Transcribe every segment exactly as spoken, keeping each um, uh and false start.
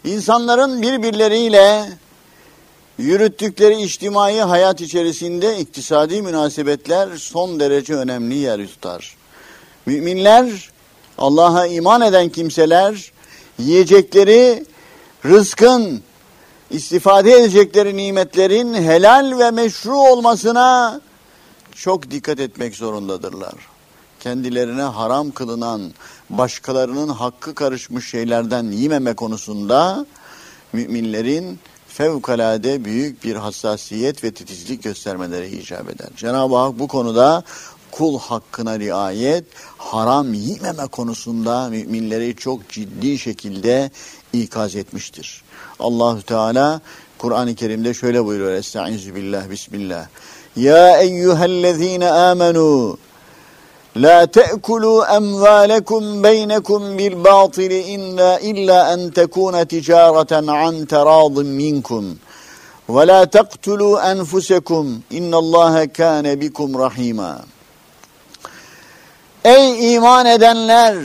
İnsanların birbirleriyle yürüttükleri içtimai hayat içerisinde iktisadi münasebetler son derece önemli yer tutar. Müminler, Allah'a iman eden kimseler, yiyecekleri, rızkın, istifade edecekleri nimetlerin helal ve meşru olmasına çok dikkat etmek zorundadırlar. Kendilerine haram kılınan, başkalarının hakkı karışmış şeylerden yememe konusunda müminlerin fevkalade büyük bir hassasiyet ve titizlik göstermeleri icap eder. Cenab-ı Hak bu konuda kul hakkına riayet, haram yememe konusunda müminleri çok ciddi şekilde ikaz etmiştir. Allahu Teala Kur'an-ı Kerim'de şöyle buyuruyor: Estaizu billah, bismillah. Ya eyyühellezine amenu la te'kulu emvalekum beynekum bil batili illa illa en tekuna ticareten an teradin minkum ve la taqtulu enfusekum innallaha kana bikum rahima. Ey iman edenler!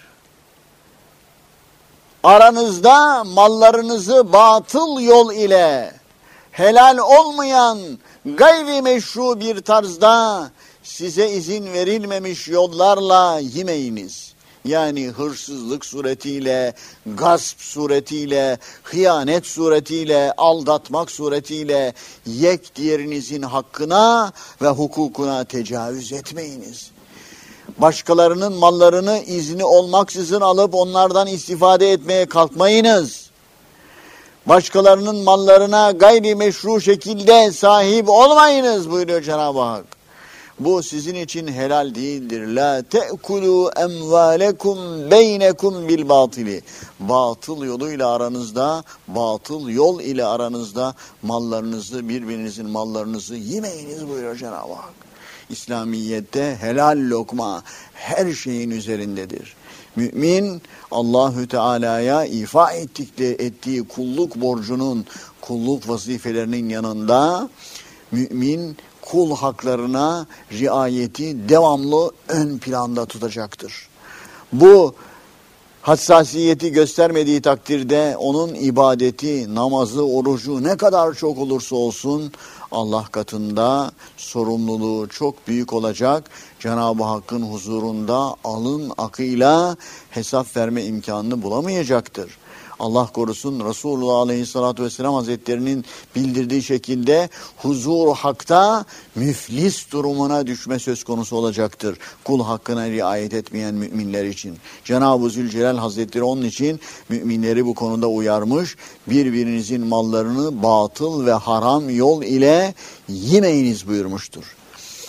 Aranızda mallarınızı batıl yol ile, helal olmayan gayri meşru bir tarzda size izin verilmemiş yollarla yemeyiniz. Yani hırsızlık suretiyle, gasp suretiyle, hıyanet suretiyle, aldatmak suretiyle yek diğerinizin hakkına ve hukukuna tecavüz etmeyiniz. Başkalarının mallarını izni olmaksızın alıp onlardan istifade etmeye kalkmayınız. Başkalarının mallarına gayri meşru şekilde sahip olmayınız buyuruyor Cenab-ı Hak. Bu sizin için helal değildir. La te'kulu emvalekum beynekum bil batili. Batıl yoluyla aranızda, batıl yol ile aranızda mallarınızı, birbirinizin mallarınızı yemeyiniz buyuruyor Cenab-ı Hak. İslamiyet'te helal lokma her şeyin üzerindedir. Mümin Allahü Teala'ya ifa ettikleri, ettiği kulluk borcunun, kulluk vazifelerinin yanında mümin kul haklarına riayeti devamlı ön planda tutacaktır. Bu hassasiyeti göstermediği takdirde onun ibadeti, namazı, orucu ne kadar çok olursa olsun Allah katında sorumluluğu çok büyük olacak. Cenab-ı Hakk'ın huzurunda alın akıyla hesap verme imkanını bulamayacaktır. Allah korusun, Resulullah Aleyhisselatü Vesselam Hazretleri'nin bildirdiği şekilde huzur hakta müflis durumuna düşme söz konusu olacaktır. Kul hakkına riayet etmeyen müminler için. Cenab-ı Zülcelal Hazretleri onun için müminleri bu konuda uyarmış. Birbirinizin mallarını batıl ve haram yol ile yemeyiniz buyurmuştur.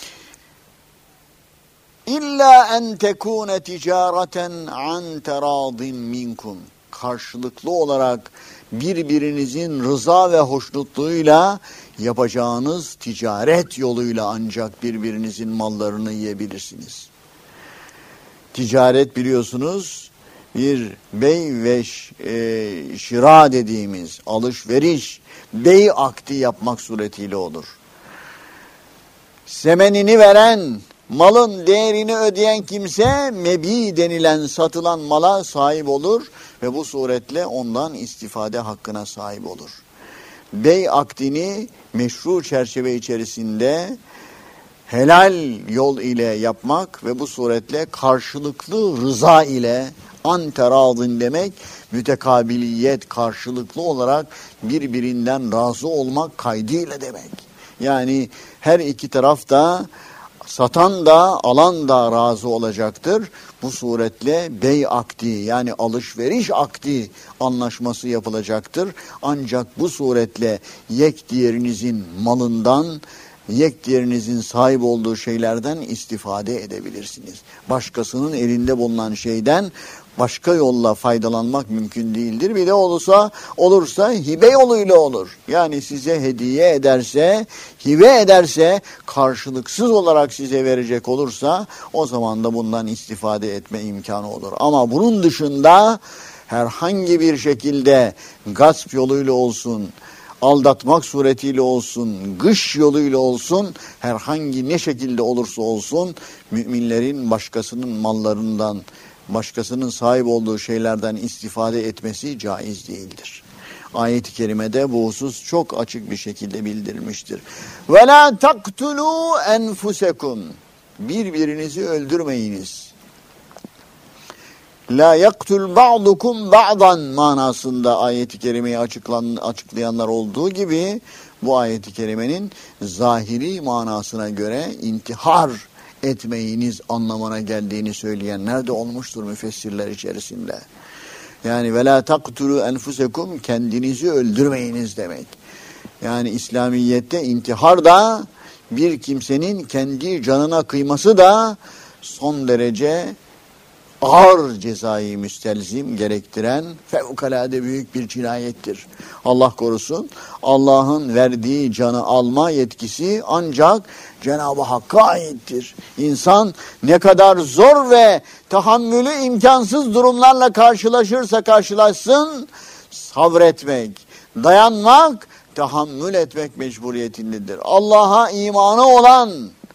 İlla en tekune ticareten an teradin minkum. Karşılıklı olarak birbirinizin rıza ve hoşnutluğuyla yapacağınız ticaret yoluyla ancak birbirinizin mallarını yiyebilirsiniz. Ticaret biliyorsunuz bir bey ve e, şira dediğimiz alışveriş, bey akdi yapmak suretiyle olur. Semenini veren, malın değerini ödeyen kimse mebi denilen satılan mala sahip olur ve bu suretle ondan istifade hakkına sahip olur. Bey akdini meşru çerçeve içerisinde helal yol ile yapmak ve bu suretle karşılıklı rıza ile anteradın demek mütekabiliyet, karşılıklı olarak birbirinden razı olmak kaydıyla demek. Yani her iki taraf da, satan da alan da razı olacaktır. Bu suretle bey akdi yani alışveriş akdi anlaşması yapılacaktır. Ancak bu suretle yek diğerinizin malından, yek diğerinizin sahip olduğu şeylerden istifade edebilirsiniz. Başkasının elinde bulunan şeyden başka yolla faydalanmak mümkün değildir. Bir de olursa, olursa hibe yoluyla olur. Yani size hediye ederse, hibe ederse, karşılıksız olarak size verecek olursa o zaman da bundan istifade etme imkanı olur. Ama bunun dışında herhangi bir şekilde gasp yoluyla olsun, aldatmak suretiyle olsun, gış yoluyla olsun, herhangi ne şekilde olursa olsun müminlerin başkasının mallarından, başkasının sahip olduğu şeylerden istifade etmesi caiz değildir. Ayet-i kerimede bu husus çok açık bir şekilde bildirilmiştir. Ve la taktulu enfusekum. Birbirinizi öldürmeyiniz. La yaktul ba'dukum ba'dan manasında ayet-i kerimeyi açıklan, açıklayanlar olduğu gibi bu ayet-i kerimenin zahiri manasına göre intihar etmeyiniz anlamına geldiğini söyleyenler de olmuştur müfessirler içerisinde. Yani ve la taktulu enfusekum, kendinizi öldürmeyiniz demek. Yani İslamiyet'te intihar da bir kimsenin kendi canına kıyması da son derece ağır cezayı müstelzim gerektiren fevkalade büyük bir cinayettir. Allah korusun, Allah'ın verdiği canı alma yetkisi ancak Cenab-ı Hakk'a aittir. İnsan ne kadar zor ve tahammülü imkansız durumlarla karşılaşırsa karşılaşsın, sabretmek, dayanmak, tahammül etmek mecburiyetindedir. Allah'a imanı olan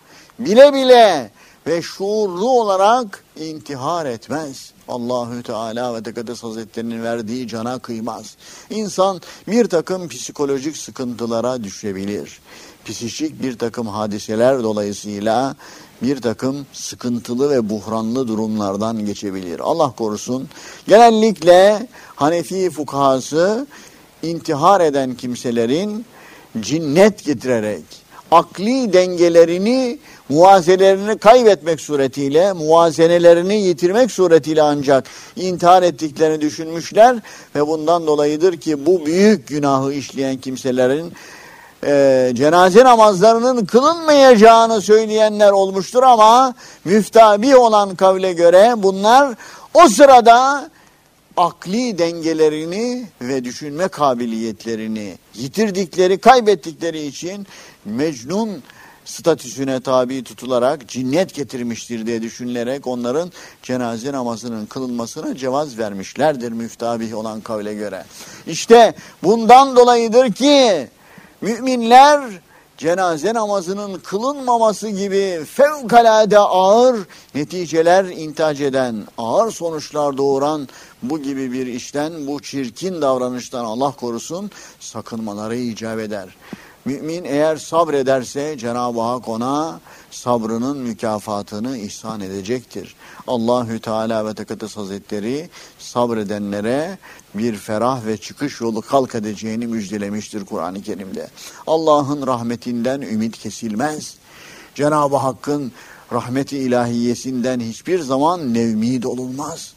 bile bile ve şuurlu olarak intihar etmez. Allahü Teala ve Tekaddes Hazretlerinin verdiği cana kıymaz. İnsan bir takım psikolojik sıkıntılara düşebilir. Psikik bir takım hadiseler dolayısıyla bir takım sıkıntılı ve buhranlı durumlardan geçebilir. Allah korusun. Genellikle Hanefi fukahası intihar eden kimselerin cinnet getirerek akli dengelerini, muvazenelerini kaybetmek suretiyle, muvazenelerini yitirmek suretiyle ancak intihar ettiklerini düşünmüşler ve bundan dolayıdır ki bu büyük günahı işleyen kimselerin e, cenaze namazlarının kılınmayacağını söyleyenler olmuştur ama müftabi olan kavle göre bunlar o sırada akli dengelerini ve düşünme kabiliyetlerini yitirdikleri, kaybettikleri için mecnun statüsüne tabi tutularak cinnet getirmiştir diye düşünülerek onların cenaze namazının kılınmasına cevaz vermişlerdir müftabih olan kavle göre. İşte bundan dolayıdır ki müminler cenaze namazının kılınmaması gibi fevkalade ağır neticeler intihac eden, ağır sonuçlar doğuran bu gibi bir işten, bu çirkin davranıştan Allah korusun sakınmaları icap eder. Mümin eğer sabrederse Cenab-ı Hak ona sabrının mükafatını ihsan edecektir. Allahü Teala ve Tekaddes Hazretleri sabredenlere bir ferah ve çıkış yolu halk edeceğini müjdelemiştir Kur'an-ı Kerim'de. Allah'ın rahmetinden ümit kesilmez. Cenab-ı Hakk'ın rahmeti ilahiyesinden hiçbir zaman nevmid olunmaz.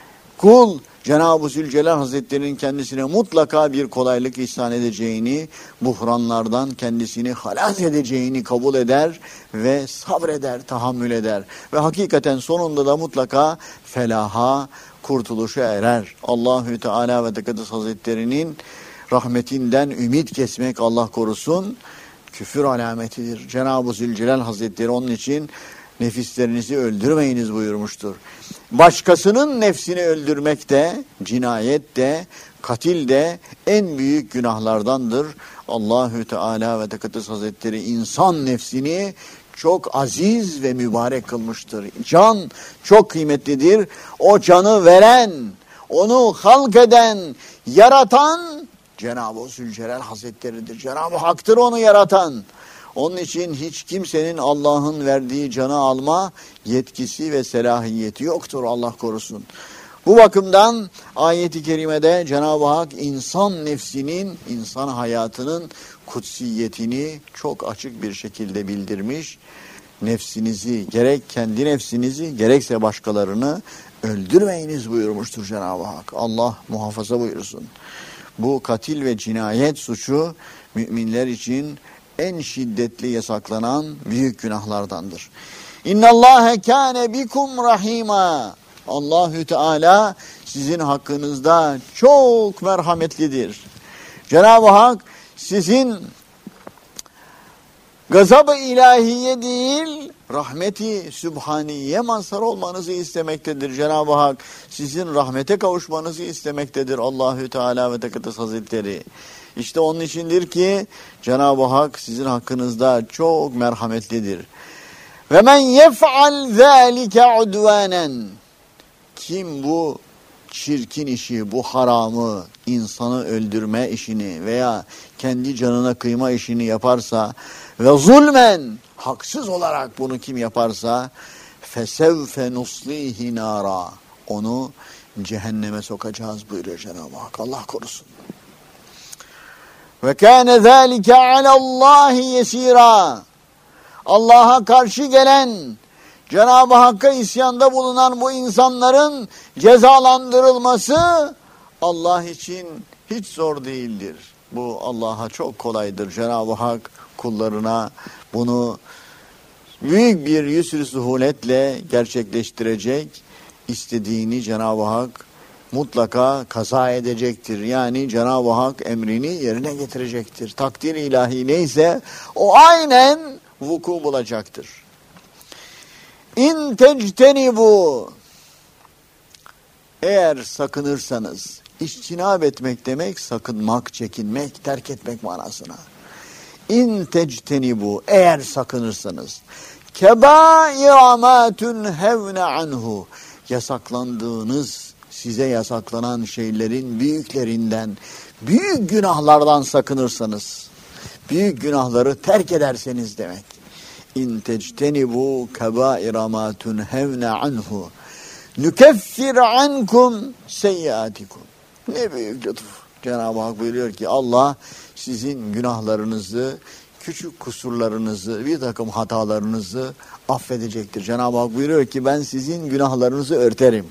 Kul Cenab-ı Zülcelal Hazretleri'nin kendisine mutlaka bir kolaylık ihsan edeceğini, buhranlardan kendisini halas edeceğini kabul eder ve sabreder, tahammül eder. Ve hakikaten sonunda da mutlaka felaha, kurtuluşa erer. Allahü Teala ve Tekaddes Hazretleri'nin rahmetinden ümit kesmek Allah korusun küfür alametidir. Cenab-ı Zülcelal Hazretleri onun için nefislerinizi öldürmeyiniz buyurmuştur. Başkasının nefsini öldürmek de, cinayet de, katil de en büyük günahlardandır. Allahü Teala ve Tekaddes Hazretleri insan nefsini çok aziz ve mübarek kılmıştır. Can çok kıymetlidir. O canı veren, onu halk eden, yaratan Cenab-ı Zülcelal Hazretleri'dir. Cenab-ı Hak'tır onu yaratan. Onun için hiç kimsenin Allah'ın verdiği canı alma yetkisi ve selahiyeti yoktur Allah korusun. Bu bakımdan ayet-i kerimede Cenab-ı Hak insan nefsinin, insan hayatının kutsiyetini çok açık bir şekilde bildirmiş. Nefsinizi, gerek kendi nefsinizi gerekse başkalarını öldürmeyiniz buyurmuştur Cenab-ı Hak. Allah muhafaza buyursun. Bu katil ve cinayet suçu müminler için en şiddetli yasaklanan büyük günahlardandır. İnnallâhe kâne bikum rahîmâ. Allahü Teala sizin hakkınızda çok merhametlidir. Cenab-ı Hak sizin gazab-ı ilahiye değil, rahmeti sübhaniye mazhar olmanızı istemektedir. Cenab-ı Hak sizin rahmete kavuşmanızı istemektedir. Allahü Teala ve Tekaddes Hazretleri. İşte onun içindir ki Cenab-ı Hak sizin hakkınızda çok merhametlidir. Ve men yef'al zâlike udvânen. Kim bu çirkin işi, bu haramı, insanı öldürme işini veya kendi canına kıyma işini yaparsa ve zulmen, haksız olarak bunu kim yaparsa fesevfe nuslihi nara, onu cehenneme sokacağız buyuruyor Cenab-ı Hak. Allah korusun. Ve kâne zâlike alallâhi yesîrâ. Allah'a karşı gelen, Cenab-ı Hakk'a isyanda bulunan bu insanların cezalandırılması Allah için hiç zor değildir. Bu Allah'a çok kolaydır. Cenab-ı Hak kullarına bunu büyük bir yusr-i suhuletle gerçekleştirecek, istediğini Cenab-ı Hak mutlaka kaza edecektir. Yani Cenab-ı Hak emrini yerine getirecektir. Takdir ilahi neyse o aynen vuku bulacaktır. İn tectenibu, eğer sakınırsanız, İçtinab etmek demek sakınmak, çekinmek, terk etmek manasına. İn tectenibu, eğer sakınırsanız, kebâira mâ tunhevne anhu, yasaklandığınız, size yasaklanan şeylerin büyüklerinden, büyük günahlardan sakınırsanız, büyük günahları terk ederseniz demek. İn tectenibu kebâira mâ tunhevne anhu nükeffir ankum seyyiatikum. Ne büyük lütuf. Cenab-ı Hak buyuruyor ki Allah sizin günahlarınızı, küçük kusurlarınızı, bir takım hatalarınızı affedecektir. Cenab-ı Hak buyuruyor ki ben sizin günahlarınızı örterim.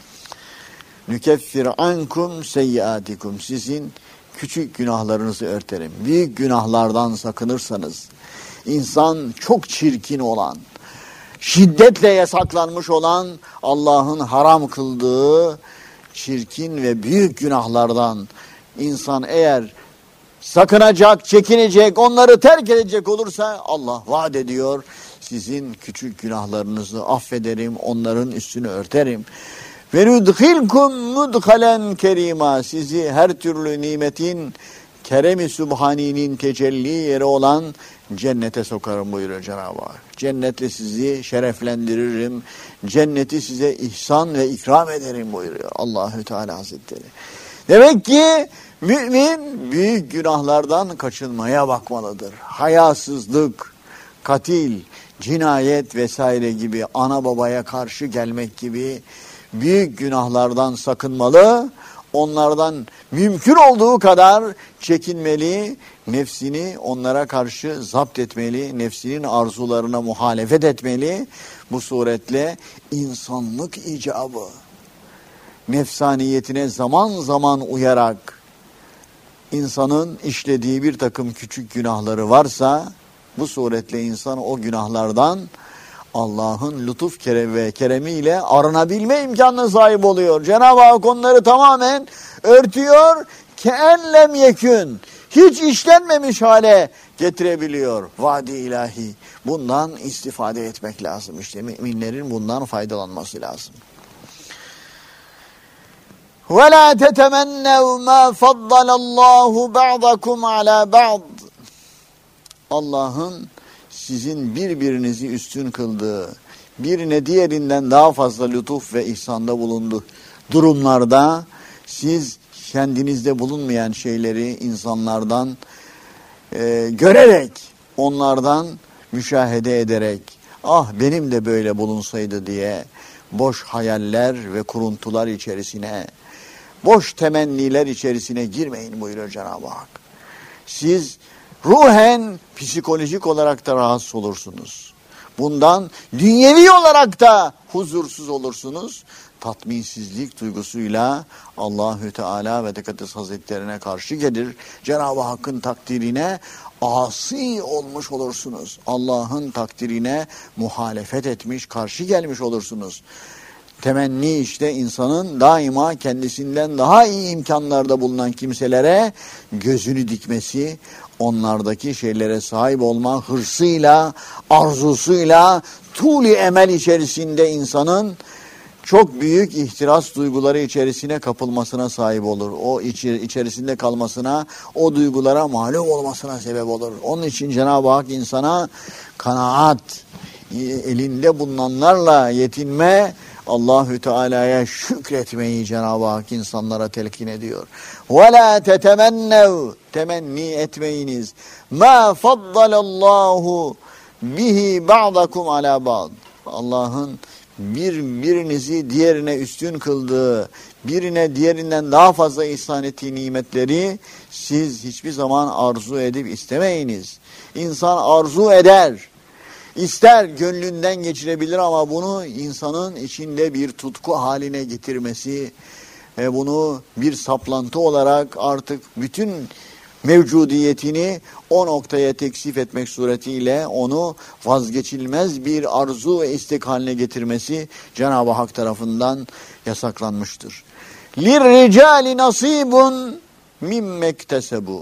Nükeffir ankum seyyiatikum. Sizin küçük günahlarınızı örterim. Büyük günahlardan sakınırsanız, insan çok çirkin olan, şiddetle yasaklanmış olan Allah'ın haram kıldığı çirkin ve büyük günahlardan insan eğer sakınacak, çekinecek, onları terk edecek olursa Allah vaat ediyor. Sizin küçük günahlarınızı affederim, onların üstünü örterim. Ve nudkhilkum mudkhalen kerima, sizi her türlü nimetin, kerem-i sübhaninin tecelli yeri olan cennete sokarım buyuruyor Cenab-ı Hak. Cennetle sizi şereflendiririm. Cenneti size ihsan ve ikram ederim buyuruyor Allahü Teala Hazretleri. Demek ki mümin büyük günahlardan kaçınmaya bakmalıdır. Hayasızlık, katil, cinayet vesaire gibi, ana babaya karşı gelmek gibi büyük günahlardan sakınmalı. Onlardan mümkün olduğu kadar çekinmeli, nefsini onlara karşı zapt etmeli, nefsinin arzularına muhalefet etmeli. Bu suretle insanlık icabı, nefsaniyetine zaman zaman uyarak insanın işlediği bir takım küçük günahları varsa, bu suretle insan o günahlardan Allah'ın lütuf kerem ve keremiyle arınabilme imkanına sahip oluyor. Cenab-ı Hak onları tamamen örtüyor. Ke'enlem yekün, hiç işlenmemiş hale getirebiliyor vaadi ilahi. Bundan istifade etmek lazım. İşte müminlerin bundan faydalanması lazım. وَلَا تَتَمَنَّوْا مَا فَضَّلَ اللّٰهُ بَعْضَكُمْ عَلَى بَعْضٍ. Allah'ın sizin birbirinizi üstün kıldığı, birine diğerinden daha fazla lütuf ve ihsanda bulunduğu durumlarda siz kendinizde bulunmayan şeyleri insanlardan e, görerek, onlardan müşahede ederek, ah benim de böyle bulunsaydı diye boş hayaller ve kuruntular içerisine, boş temenniler içerisine girmeyin buyuruyor Cenab-ı Hak. Siz ruhen, psikolojik olarak da rahatsız olursunuz. Bundan dünyevi olarak da huzursuz olursunuz. Tatminsizlik duygusuyla Allahü Teala ve Tekaddes Hazretlerine karşı gelir. Cenab-ı Hakk'ın takdirine asi olmuş olursunuz. Allah'ın takdirine muhalefet etmiş, karşı gelmiş olursunuz. Temenni işte insanın daima kendisinden daha iyi imkanlarda bulunan kimselere gözünü dikmesi, onlardaki şeylere sahip olma hırsıyla, arzusuyla, tuli emel içerisinde insanın çok büyük ihtiras duyguları içerisine kapılmasına sahip olur. O içerisinde kalmasına, o duygulara mağlup olmasına sebep olur. Onun için Cenab-ı Hak insana kanaat, elinde bulunanlarla yetinme, Allahü Teala'ya şükretmeyi Cenab-ı Hak insanlara telkin ediyor. وَلَا تَتَمَنَّوْا Temenni etmeyiniz. مَا فَضَّلَ اللّٰهُ bihi ba'dakum ala ba'd. Allah'ın birbirinizi diğerine üstün kıldığı, birine diğerinden daha fazla ihsan ettiği nimetleri siz hiçbir zaman arzu edip istemeyiniz. İnsan arzu eder, ister, gönlünden geçirebilir ama bunu insanın içinde bir tutku haline getirmesi ve bunu bir saplantı olarak artık bütün mevcudiyetini o noktaya teksif etmek suretiyle onu vazgeçilmez bir arzu ve istek haline getirmesi Cenab-ı Hak tarafından yasaklanmıştır. لِلْرِجَالِ نَصِيبٌ مِمَّ اكْتَسَبُوا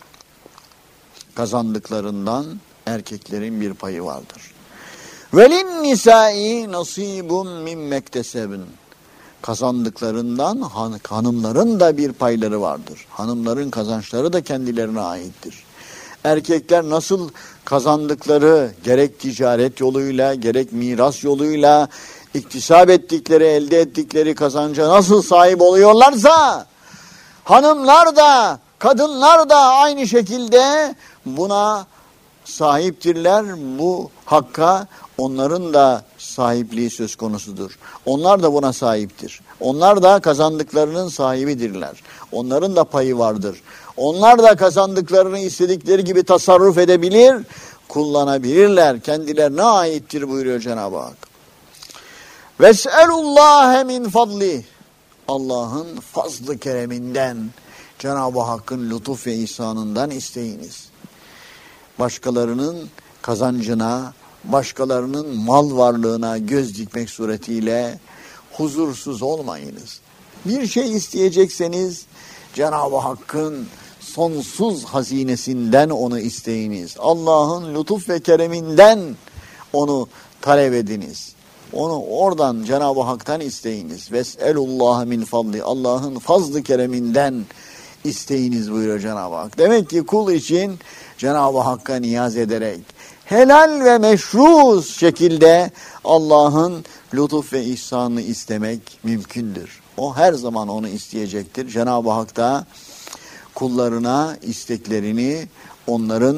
Kazandıklarından erkeklerin bir payı vardır. وَلِلنِّسَاءِ نَصِيبٌ مِمَّ اكْتَسَبْنَ Kazandıklarından han, hanımların da bir payları vardır. Hanımların kazançları da kendilerine aittir. Erkekler nasıl kazandıkları gerek ticaret yoluyla gerek miras yoluyla iktisap ettikleri, elde ettikleri kazanca nasıl sahip oluyorlarsa hanımlar da kadınlar da aynı şekilde buna sahiptirler. Bu hakka onların da sahipliği söz konusudur. Onlar da buna sahiptir. Onlar da kazandıklarının sahibidirler. Onların da payı vardır. Onlar da kazandıklarını istedikleri gibi tasarruf edebilir, kullanabilirler. Kendilerine aittir buyuruyor Cenab-ı Hak. Ves'elullâhe min fadlih Allah'ın fazlı kereminden, Cenab-ı Hakk'ın lütuf ve ihsanından isteyiniz. Başkalarının kazancına, başkalarının mal varlığına göz dikmek suretiyle huzursuz olmayınız. Bir şey isteyecekseniz Cenab-ı Hakk'ın sonsuz hazinesinden onu isteyiniz. Allah'ın lütuf ve kereminden onu talep ediniz. Onu oradan Cenab-ı Hak'tan isteyiniz. Ves'elullâhe min fadli Allah'ın fazlı kereminden isteyiniz buyuruyor Cenab-ı Hak. Demek ki kul için Cenab-ı Hakk'a niyaz ederek helal ve meşru şekilde Allah'ın lütuf ve ihsanını istemek mümkündür. O her zaman onu isteyecektir. Cenab-ı Hak da kullarına isteklerini, onların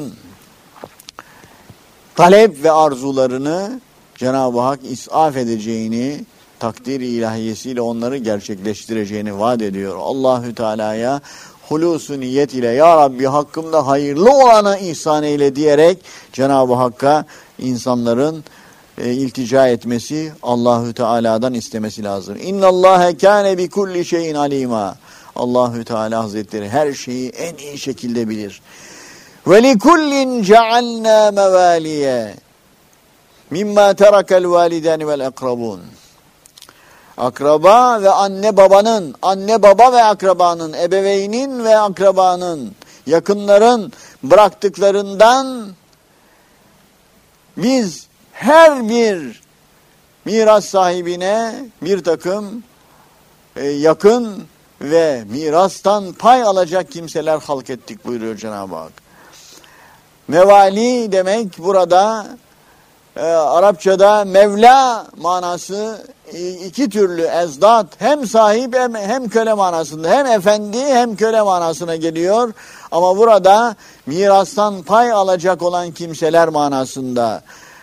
talep ve arzularını Cenab-ı Hak isaf edeceğini, takdir-i ilahiyesiyle onları gerçekleştireceğini vaat ediyor. Allahü Teala'ya hulusu niyet ile ya Rabbi hakkımda hayırlı olana ihsan eyle diyerek Cenab-ı Hakk'a insanların e, iltica etmesi, Allahü Teala'dan istemesi lazım. İnnallâhe kâne bi kulli şeyin alîmâ. Allahü Teala Hazretleri her şeyi en iyi şekilde bilir. Ve li kullin cealnâ mevâliye mimma terakel validani vel akrabun. Akraba ve anne babanın, anne baba ve akrabanın, ebeveynin ve akrabanın, yakınların bıraktıklarından biz her bir miras sahibine bir takım e, yakın ve mirastan pay alacak kimseler halk ettik buyuruyor Cenab-ı Hak. Mevali demek burada e, Arapçada Mevla manası e, iki türlü ezdat, hem sahip hem, hem köle manasında, hem efendi hem köle manasına geliyor. Ama burada mirastan pay alacak olan kimseler manasında.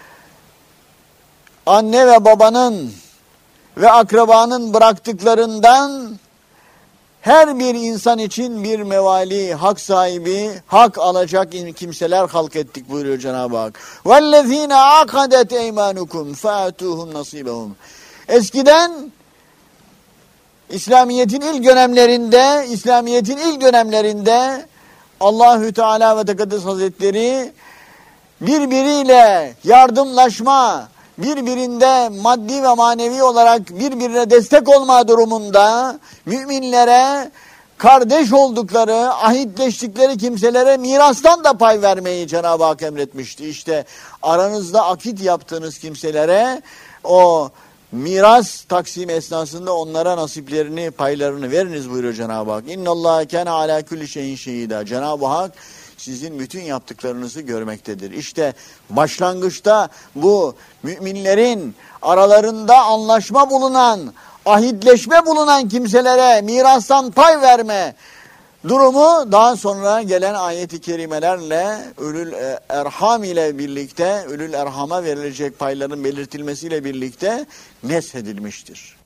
Anne ve babanın ve akrabanın bıraktıklarından her bir insan için bir mevali, hak sahibi, hak alacak kimseler halk ettik buyuruyor Cenab-ı Hak. وَالَّذ۪ينَ عَقَدَتْ اَيْمَانُكُمْ فَاَتُوهُمْ نَصِيبَهُمْ Eskiden İslamiyet'in ilk dönemlerinde, İslamiyet'in ilk dönemlerinde Allahü Teala ve Tekaddes Hazretleri birbiriyle yardımlaşma, birbirinde maddi ve manevi olarak birbirine destek olma durumunda müminlere, kardeş oldukları, ahitleştikleri kimselere mirastan da pay vermeyi Cenab-ı Hak emretmişti. İşte aranızda akit yaptığınız kimselere o miras taksim esnasında onlara nasiplerini, paylarını veriniz buyuruyor Cenab-ı Hak. İnnallâhe kâne alâ kulli şeyin şehîdâ. Cenab-ı Hak sizin bütün yaptıklarınızı görmektedir. İşte başlangıçta bu müminlerin aralarında anlaşma bulunan, ahitleşme bulunan kimselere mirastan pay verme durumu daha sonra gelen ayet-i kerimelerle ölül erham ile birlikte, ölül erhama verilecek payların belirtilmesiyle birlikte neshedilmiştir.